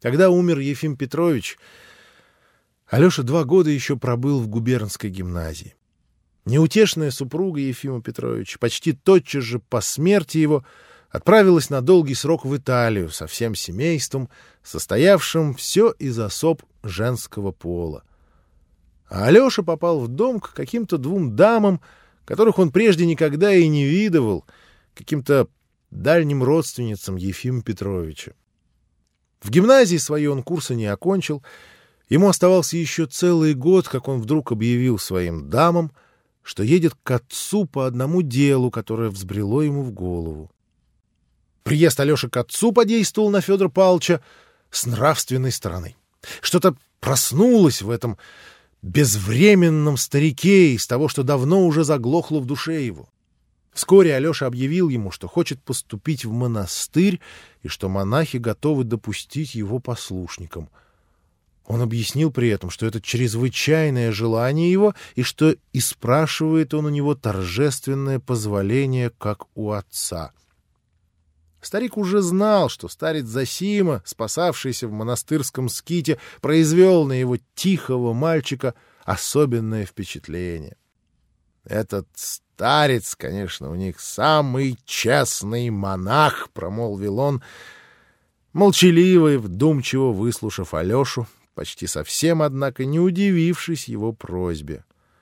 Когда умер Ефим Петрович, Алеша 2 года еще пробыл в губернской гимназии. Неутешная супруга Ефима Петровича почти тотчас же по смерти его отправилась на долгий срок в Италию со всем семейством, состоявшим все из особ женского пола. А Алеша попал в дом к каким-то 2 дамам, которых он прежде никогда и не видывал, каким-то дальним родственницам Ефима Петровича. В гимназии своей он курса не окончил. Ему оставался еще целый год, как он вдруг объявил своим дамам, что едет к отцу по одному делу, которое взбрело ему в голову. Приезд Алеши к отцу подействовал на Федора Павловича с нравственной стороны. Что-то проснулось в этом безвременном старике из того, что давно уже заглохло в душе его. Вскоре Алеша объявил ему, что хочет поступить в монастырь и что монахи готовы допустить его послушником. Он объяснил при этом, что это чрезвычайное желание его и что и спрашивает он у него торжественное позволение, как у отца. Старик уже знал, что старец Зосима, спасавшийся в монастырском ските, произвел на его тихого мальчика особенное впечатление. «Этот старец, конечно, у них самый честный монах», — промолвил он, молчаливо и вдумчиво выслушав Алешу, почти совсем, однако, не удивившись его просьбе.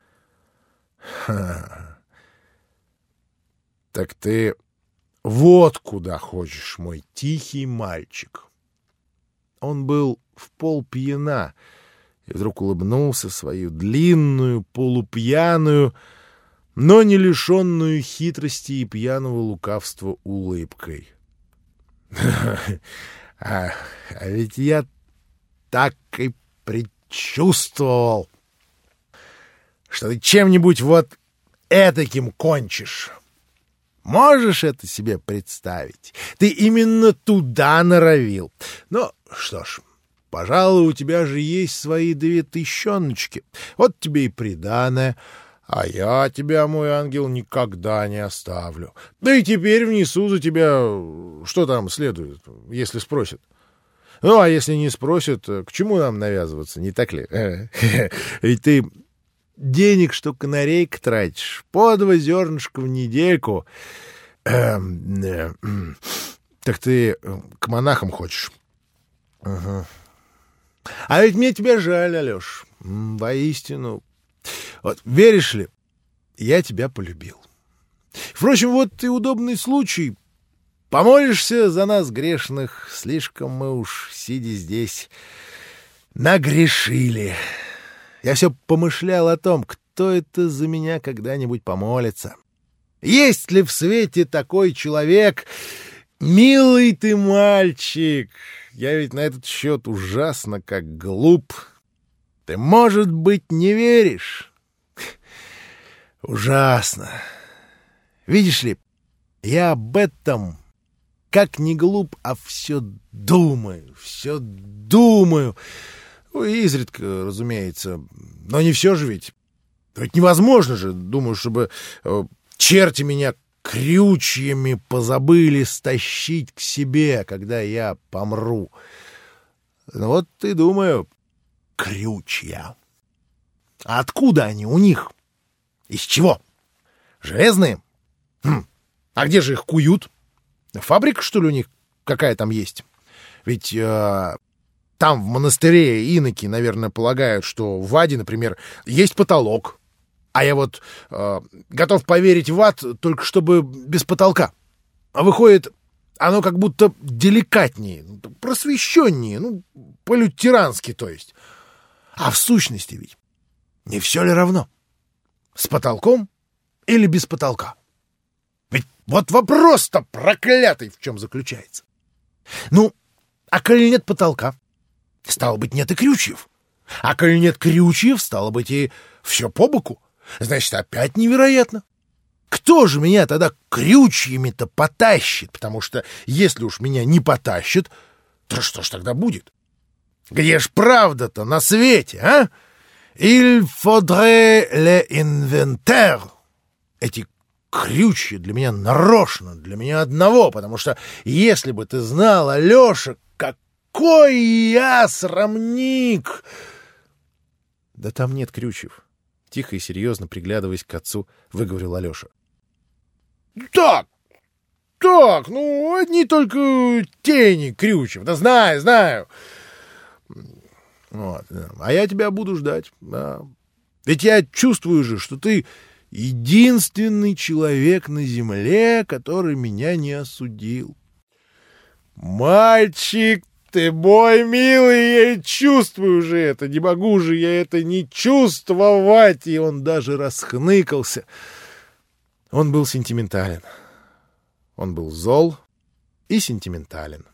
«Ха! Так ты вот куда хочешь, мой тихий мальчик!» Он был впол пьяна и вдруг улыбнулся свою длинную, полупьяную, но не лишенную хитрости и пьяного лукавства улыбкой. А ведь я так и предчувствовал, что ты чем-нибудь вот этаким кончишь. Можешь это себе представить? Ты именно туда норовил. Ну, что ж, пожалуй, у тебя же есть свои 2 тыщеночки. Вот тебе и приданое. А я тебя, мой ангел, никогда не оставлю. Да и теперь внесу за тебя, что там следует, если спросят. Ну, а если не спросят, к чему нам навязываться, не так ли? Ведь ты денег, что канарейка тратишь, по 2 зернышка в недельку. Так ты к монахам хочешь? Угу. А ведь мне тебя жаль, Алеш, воистину. Вот, веришь ли, я тебя полюбил. Впрочем, вот и удобный случай. Помолишься за нас, грешных, слишком мы уж, сидя здесь, нагрешили. Я все помышлял о том, кто это за меня когда-нибудь помолится. Есть ли в свете такой человек? Милый ты мальчик! Я ведь на этот счет ужасно как глуп. Ты, может быть, не веришь? Ужасно. Видишь ли, я об этом, как не глуп, а все думаю. Изредка, разумеется. Но не все же ведь. Ведь невозможно же, думаю, чтобы черти меня крючьями позабыли стащить к себе, когда я помру. Ну вот и думаю, крючья. А откуда они у них? Из чего? Железные? А где же их куют? Фабрика, что ли, у них какая там есть? Ведь там в монастыре иноки, наверное, полагают, что в аде, например, есть потолок. А я вот готов поверить в ад, только чтобы без потолка. А выходит, оно как будто деликатнее, просвещеннее, по-лютерански, то есть. А в сущности ведь не все ли равно? С потолком или без потолка? Ведь вот вопрос-то проклятый в чем заключается. А коли нет потолка, стало быть, нет и крючьев. А коли нет крючьев, стало быть, и все по боку. Значит, опять невероятно. Кто же меня тогда крючьями-то потащит? Потому что если уж меня не потащит, то что ж тогда будет? Где ж правда-то на свете, а? Il faudrait les inventer. Эти крючья для меня нарочно, для меня одного, потому что если бы ты знал, Алеша, Какой я срамник! Да там нет крючев. Тихо и серьезно, приглядываясь к отцу, выговорил Алеша. Так, ну, одни только тени крючев. Да знаю. Вот, а я тебя буду ждать. Да. Ведь я чувствую же, что ты единственный человек на земле, который меня не осудил. Мальчик ты мой милый, я чувствую же это, не могу же я это не чувствовать. И он даже расхныкался. Он был сентиментален. Он был зол и сентиментален.